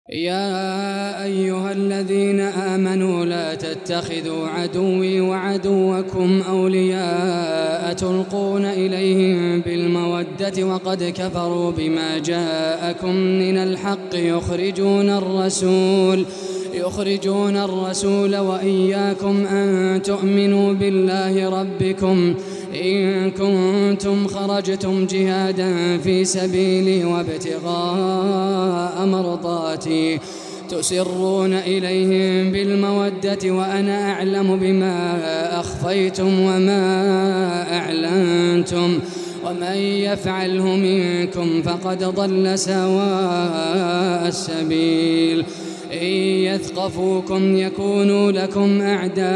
يا أيها الذين آمنوا لا تتخذوا عدوي وعدوكم أولياء تلقون إليهم بالمودة وقد كفروا بما جاءكم من الحق يخرجون الرسول وإياكم أن تؤمنوا بالله ربكم إن كنتم خرجتم جهادا في سبيلي وابتغاء مرضاتي تسرون إليهم بالمودة وأنا أعلم بما أخفيتم وما أعلنتم ومن يفعله منكم فقد ضل سواء السبيل إن يثقفوكم يكونوا لكم أعداء